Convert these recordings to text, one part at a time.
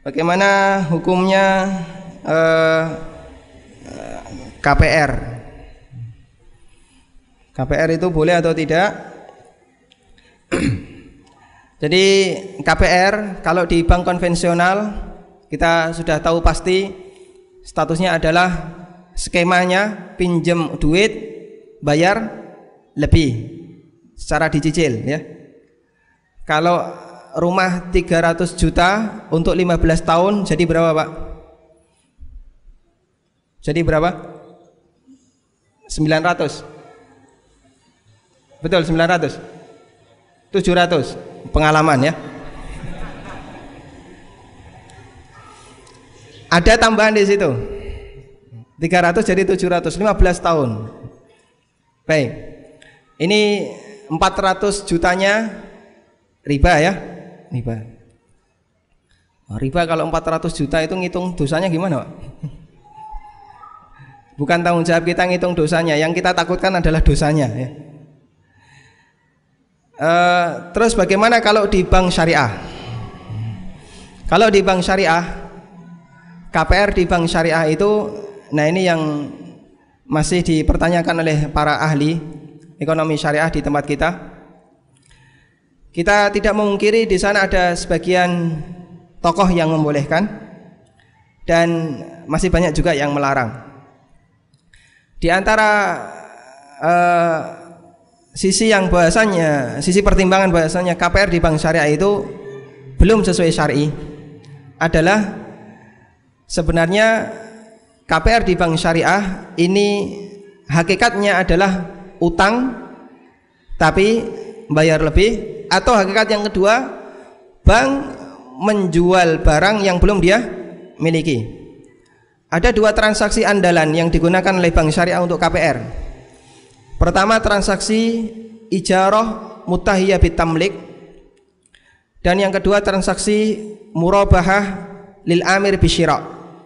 Bagaimana hukumnya KPR? KPR itu boleh atau tidak? Jadi KPR kalau di bank konvensional kita sudah tahu pasti statusnya adalah skemanya pinjam duit bayar lebih secara dicicil ya. Kalau rumah 300 juta untuk 15 tahun jadi berapa, Pak? Jadi berapa? 900. Betul, 900. 700 pengalaman ya. Ada tambahan di situ. 300 jadi 700, 15 tahun. Baik. Ini 400 jutanya riba ya. Riba. Oh, riba kalau 400 juta itu ngitung dosanya gimana, Pak? Bukan tanggung jawab kita ngitung dosanya, yang kita takutkan adalah dosanya ya. Terus bagaimana kalau di bank syariah? Kalau di bank syariah, KPR di bank syariah itu, nah ini yang masih dipertanyakan oleh para ahli ekonomi syariah di tempat kita. Kita tidak memungkiri di sana ada sebagian tokoh yang membolehkan dan masih banyak juga yang melarang. Di antara sisi yang bahasanya, sisi pertimbangan bahasanya KPR di bank syariah itu belum sesuai syar'i adalah sebenarnya KPR di bank syariah ini hakikatnya adalah utang tapi bayar lebih, atau hakikat yang kedua bank menjual barang yang belum dia miliki. Ada dua transaksi andalan yang digunakan oleh bank syariah untuk KPR. Pertama, transaksi ijarah mutahiyah bitamlik, dan yang kedua transaksi murabahah lil amir bisyira.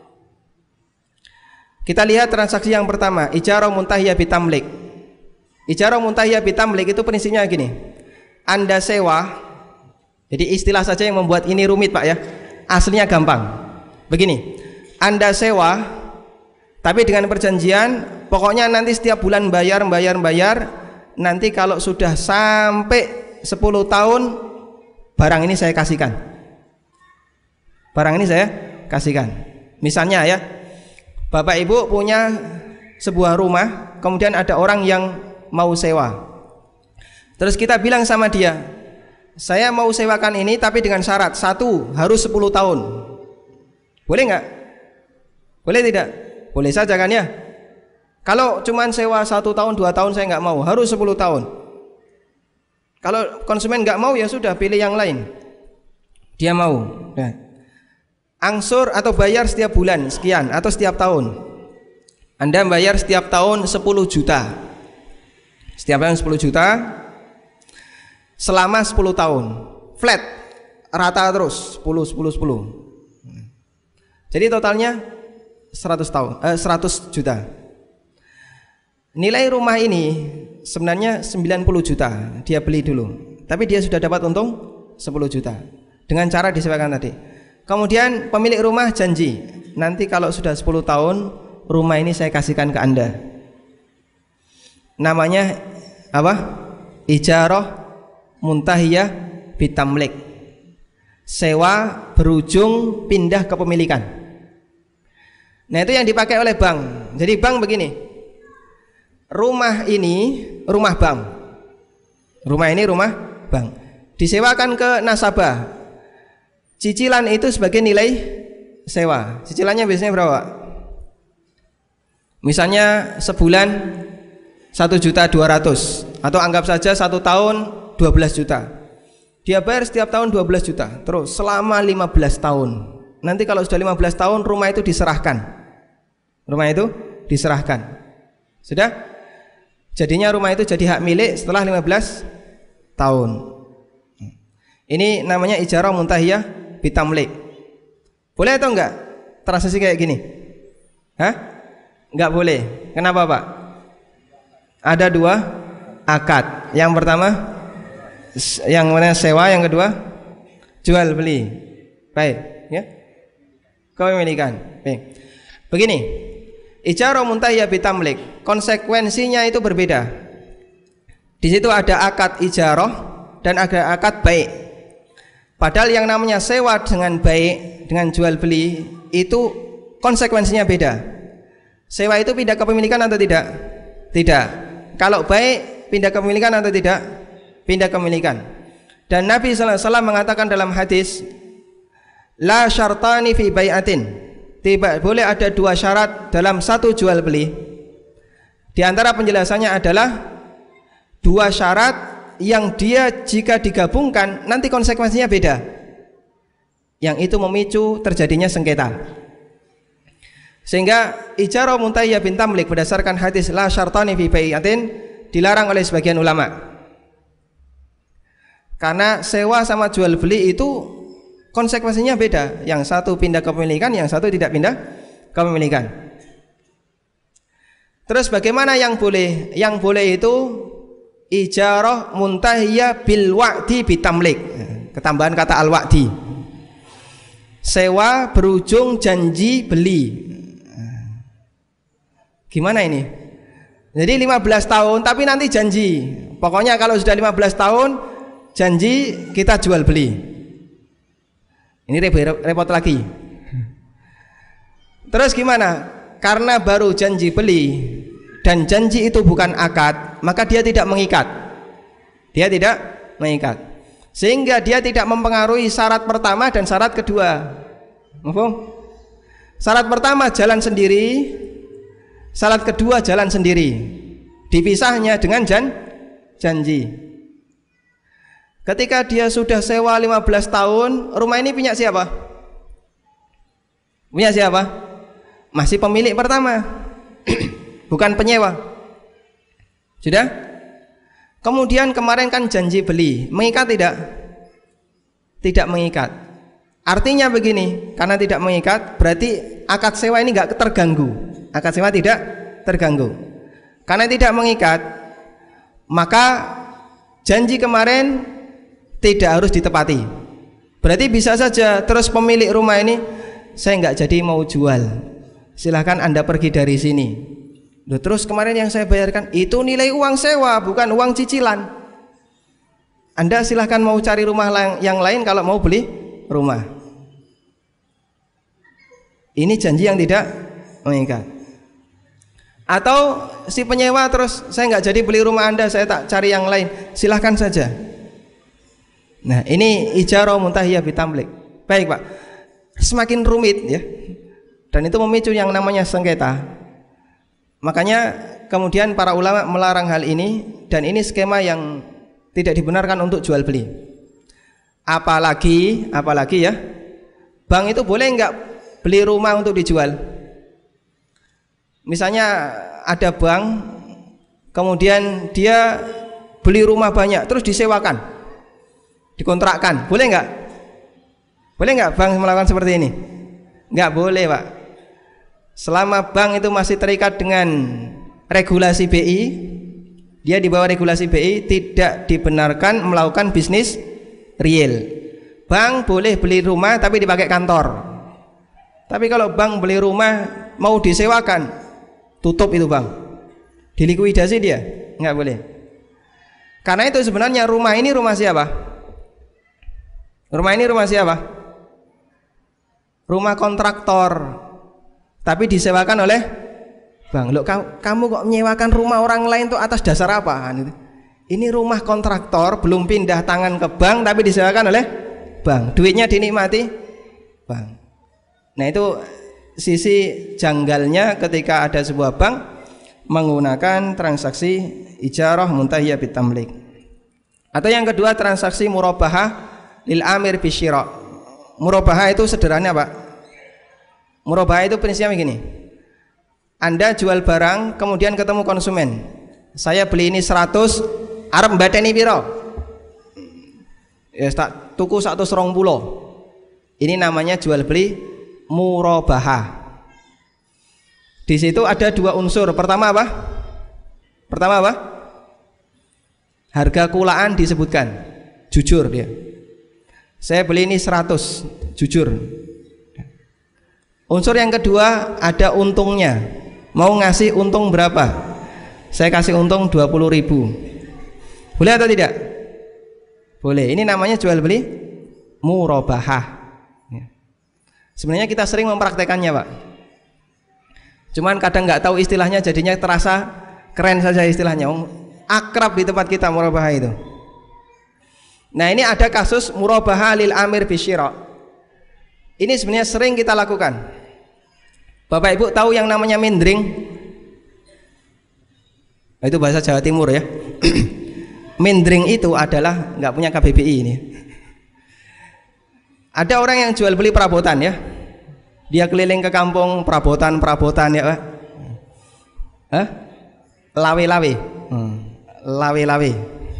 Kita lihat transaksi yang pertama, ijarah mutahiyah bitamlik. Ijarah mutahiyah bitamlik itu prinsipnya gini. Anda sewa, jadi istilah saja yang membuat ini rumit, Pak ya. Aslinya gampang. Begini, Anda sewa tapi dengan perjanjian pokoknya nanti setiap bulan bayar. Nanti kalau sudah sampai 10 tahun barang ini saya kasihkan. Barang ini saya kasihkan. Misalnya ya, Bapak Ibu punya sebuah rumah, kemudian ada orang yang mau sewa. Terus kita bilang sama dia, saya mau sewakan ini tapi dengan syarat, satu, harus 10 tahun. Boleh nggak? Boleh tidak? Boleh saja kan ya. Kalau cuman sewa 1 tahun 2 tahun saya nggak mau, harus 10 tahun. Kalau konsumen nggak mau ya sudah, pilih yang lain. Dia mau. Nah, angsur atau bayar setiap bulan sekian atau setiap tahun. Anda bayar setiap tahun 10 juta. Setiap tahun 10 juta selama 10 tahun. Flat, rata terus 10. Jadi totalnya 100 juta. Nilai rumah ini sebenarnya 90 juta dia beli dulu, tapi dia sudah dapat untung 10 juta dengan cara disewakan tadi. Kemudian pemilik rumah janji, nanti kalau sudah 10 tahun rumah ini saya kasihkan ke Anda. Namanya apa? Ijarah muntahiyah bitamlik. Sewa berujung pindah kepemilikan. Nah, itu yang dipakai oleh bank. Jadi bank begini, rumah ini rumah bank, rumah ini rumah bank, disewakan ke nasabah. Cicilan itu sebagai nilai sewa. Cicilannya biasanya berapa? Misalnya sebulan 1.200.000, atau anggap saja 1 tahun 12 juta. Dia bayar setiap tahun 12 juta terus selama 15 tahun. Nanti kalau sudah 15 tahun rumah itu diserahkan. Rumah itu diserahkan. Sudah? Jadinya rumah itu jadi hak milik setelah 15 tahun. Ini namanya ijarah muntahiyah bitamlik. Boleh atau enggak transaksi kayak gini? Hah? Enggak boleh. Kenapa, Pak? Ada dua akad. Yang pertama yang mana sewa, yang kedua jual beli. Baik, ya. kepemilikan. Begini, ijarah muntahiyah bitamlik, konsekuensinya itu berbeda. Di situ ada akad ijarah dan ada akad baik. Padahal yang namanya sewa dengan baik, dengan jual beli itu konsekuensinya beda. Sewa itu pindah kepemilikan atau tidak? Tidak. Kalau baik pindah kepemilikan atau tidak? Pindah kepemilikan. Dan Nabi sallallahu alaihi wasallam mengatakan dalam hadis, la syartani fi bai'atin. Tidak boleh ada dua syarat dalam satu jual beli. Di antara penjelasannya adalah dua syarat yang dia jika digabungkan nanti konsekuensinya beda. Yang itu memicu terjadinya sengketa. Sehingga ijarah muntahiyah bitamlik berdasarkan hadis la syartani fi bai'atin dilarang oleh sebagian ulama. Karena sewa sama jual beli itu konsekuensinya beda. Yang satu pindah kepemilikan, yang satu tidak pindah kepemilikan. Terus bagaimana yang boleh? Yang boleh itu ijarah muntahiyah bil wa'di bitamlik. Ketambahan kata al wa'di. Sewa berujung janji beli. Gimana ini? Jadi 15 tahun tapi nanti janji. Pokoknya kalau sudah 15 tahun janji kita jual beli. Ini repot lagi. Terus gimana? Karena baru janji beli dan janji itu bukan akad, maka dia tidak mengikat. Dia tidak mengikat. Sehingga dia tidak mempengaruhi syarat pertama dan syarat kedua. Mahfum? Syarat pertama jalan sendiri, syarat kedua jalan sendiri. Dipisahnya dengan janji. Ketika dia sudah sewa 15 tahun, rumah ini punya siapa? Punya siapa? Masih pemilik pertama. Bukan penyewa. Sudah? Kemudian kemarin kan janji beli, mengikat tidak? Tidak mengikat. Artinya begini, karena tidak mengikat, berarti akad sewa ini enggak terganggu. Akad sewa tidak terganggu. Karena tidak mengikat, maka janji kemarin tidak harus ditepati. Berarti bisa saja terus pemilik rumah ini, saya nggak jadi mau jual, silahkan Anda pergi dari sini. Loh, terus kemarin yang saya bayarkan itu nilai uang sewa, bukan uang cicilan. Anda silahkan mau cari rumah yang lain kalau mau beli rumah. Ini janji yang tidak mengikat. Atau si penyewa terus, saya nggak jadi beli rumah Anda, saya tak cari yang lain, silahkan saja. Nah, ini ijarah muntahiyah bitamlik. Baik, Pak. Semakin rumit ya. Dan itu memicu yang namanya sengketa. Makanya kemudian para ulama melarang hal ini, dan ini skema yang tidak dibenarkan untuk jual beli. Apalagi ya, bank itu boleh enggak beli rumah untuk dijual? Misalnya ada bank, kemudian dia beli rumah banyak terus disewakan, dikontrakkan, boleh nggak? Boleh nggak bank melakukan seperti ini? Nggak boleh, Pak. Selama bank itu masih terikat dengan regulasi BI, dia di bawah regulasi BI, tidak dibenarkan melakukan bisnis real. Bank boleh beli rumah tapi dipakai kantor. Tapi kalau bank beli rumah mau disewakan, tutup itu bank, dilikuidasi dia, nggak boleh. Karena itu sebenarnya rumah ini rumah siapa? Rumah ini rumah siapa? Rumah kontraktor, tapi disewakan oleh bank. Loh, kamu kok menyewakan rumah orang lain tuh atas dasar apa? Ini rumah kontraktor, belum pindah tangan ke bank, tapi disewakan oleh bank. Duitnya dinikmati bank. Nah, itu sisi janggalnya ketika ada sebuah bank menggunakan transaksi ijarah muntahiyah bitamlik. Atau yang kedua, transaksi murabahah lil amir bisyira. Murabahah itu sederhana, Pak. Murabahah itu prinsipnya begini. Anda jual barang, kemudian ketemu konsumen. Saya beli ini 100, arep mbateni piro? Ya tak tuku 120. Ini namanya jual beli murabahah. Di situ ada dua unsur. Pertama apa? Harga kulaan disebutkan. Jujur dia. Saya beli ini 100, jujur. Unsur yang kedua ada untungnya. Mau ngasih untung berapa? Saya kasih untung 20.000. Boleh atau tidak? Boleh. Ini namanya jual beli murabahah. Sebenarnya kita sering mempraktekannya, Pak. Cuman kadang nggak tahu istilahnya, jadinya terasa keren saja istilahnya. Akrab di tempat kita murabahah itu. Nah, ini ada kasus murabahah lil amir bisyira. Ini sebenarnya sering kita lakukan. Bapak Ibu tahu yang namanya mindring? Itu bahasa Jawa Timur ya. Mindring itu adalah nggak punya KBBI ini. Ada orang yang jual beli perabotan ya. Dia keliling ke kampung perabotan ya Pak. Lawe-lawe. Lawe-lawe.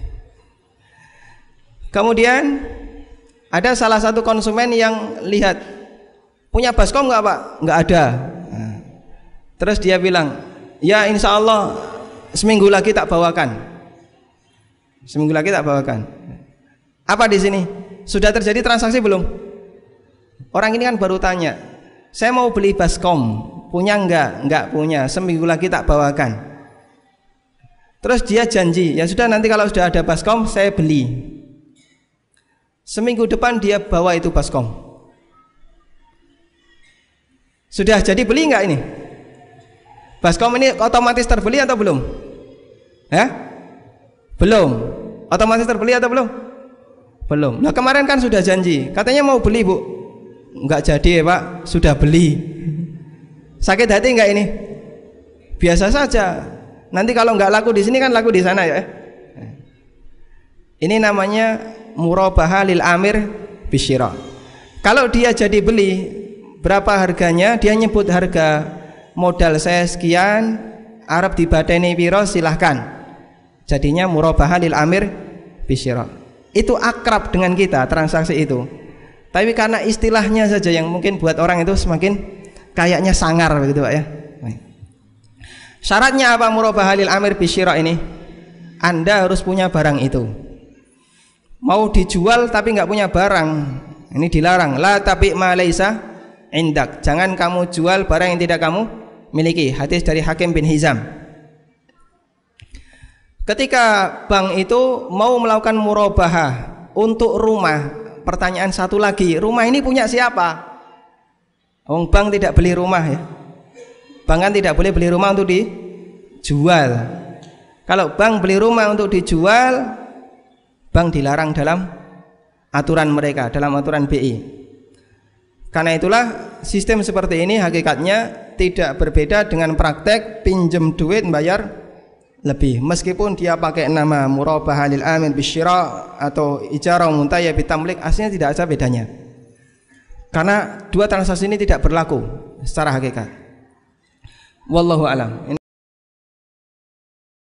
Kemudian ada salah satu konsumen yang lihat, punya baskom nggak Pak? Nggak ada. Terus dia bilang, ya insya Allah seminggu lagi tak bawakan. Seminggu lagi tak bawakan. Apa di sini? Sudah terjadi transaksi belum? Orang ini kan baru tanya, saya mau beli baskom, punya enggak? Enggak punya, seminggu lagi tak bawakan. Terus dia janji, ya sudah nanti kalau sudah ada baskom saya beli. Seminggu depan dia bawa itu baskom. Sudah jadi beli enggak ini? Baskom ini otomatis terbeli atau belum? Belum. Otomatis terbeli atau belum? Belum. Nah kemarin kan sudah janji, katanya mau beli Bu. Enggak jadi ya Pak, sudah beli. Sakit hati enggak ini? Biasa saja. Nanti kalau enggak laku di sini kan laku di sana ya. Ini namanya murabahah lil amir bisyira. Kalau dia jadi beli, berapa harganya? Dia nyebut harga, modal saya sekian, arep dibadani piro silahkan. Jadinya murabahah lil amir bisyira. Itu akrab dengan kita transaksi itu. Tapi karena istilahnya saja yang mungkin buat orang itu semakin kayaknya sangar begitu Pak ya. Syaratnya apa murabahah lil amir bisyira ini? Anda harus punya barang itu. Mau dijual tapi nggak punya barang, ini dilarang. La tabi ma laisa indak. Jangan kamu jual barang yang tidak kamu miliki. Hadis dari Hakim bin Hizam. Ketika bank itu mau melakukan murabahah untuk rumah, pertanyaan satu lagi, rumah ini punya siapa? Bank tidak beli rumah ya. Bank kan tidak boleh beli rumah untuk dijual. Kalau bank beli rumah untuk dijual, bank dilarang dalam aturan mereka, dalam aturan BI. Karena itulah sistem seperti ini hakikatnya tidak berbeda dengan praktek pinjam duit bayar lebih, meskipun dia pakai nama murabahah lil amir bisyira atau ijarah muntahiyah bitamlik, aslinya tidak ada bedanya. Karena dua transaksi ini tidak berlaku secara hakikat. Wallahu alam.